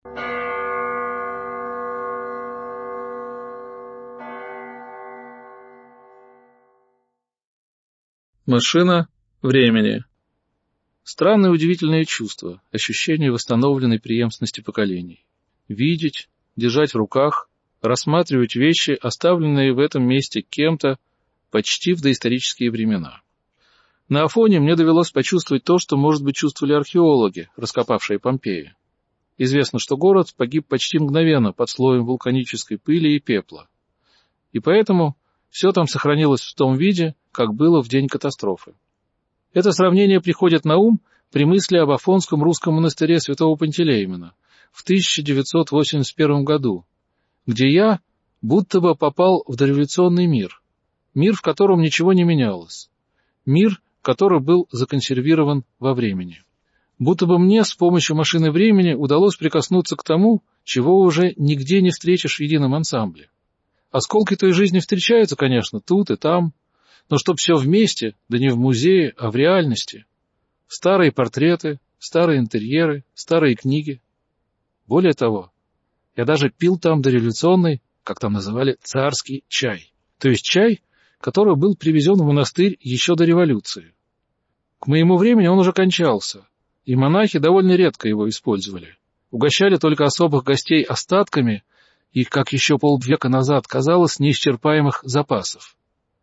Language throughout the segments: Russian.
Машина времени. Странное удивительное чувство, ощущение восстановленной преемственности поколений. Видеть, держать в руках, рассматривать вещи, оставленные в этом месте кем-то почти в доисторические времена. На Афоне мне довелось почувствовать то, что, может быть, чувствовали археологи, раскопавшие Помпеи. Известно, что город погиб почти мгновенно под слоем вулканической пыли и пепла. И поэтому все там сохранилось в том виде, как было в день катастрофы. Это сравнение приходит на ум при мысли об Афонском русском монастыре святого Пантелеимона в 1981 году, где я будто бы попал в дореволюционный мир, мир, в котором ничего не менялось, мир, который был законсервирован во времени. Будто бы мне с помощью машины времени удалось прикоснуться к тому, чего уже нигде не встретишь в едином ансамбле. Осколки той жизни встречаются, конечно, тут и там, но чтоб все вместе, да не в музее, а в реальности. Старые портреты, старые интерьеры, старые книги. Более того, я даже пил там дореволюционный, как там называли, царский чай. То есть чай, который был привезен в монастырь еще до революции. К моему времени он уже кончался, и монахи довольно редко его использовали. Угощали только особых гостей остатками и, как еще полвека назад казалось, неисчерпаемых запасов.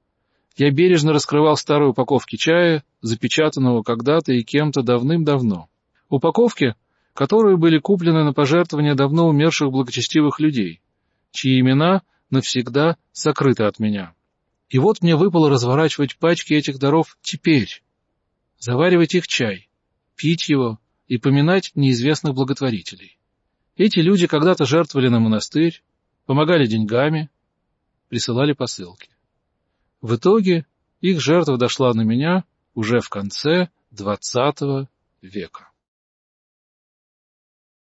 Я бережно раскрывал старые упаковки чая, запечатанного когда-то и кем-то давным-давно. Упаковки, которые были куплены на пожертвования давно умерших благочестивых людей, чьи имена навсегда сокрыты от меня. И вот мне выпало разворачивать пачки этих даров теперь, заваривать их чай, пить его и поминать неизвестных благотворителей. Эти люди когда-то жертвовали на монастырь, помогали деньгами, присылали посылки. В итоге их жертва дошла на меня уже в конце XX века.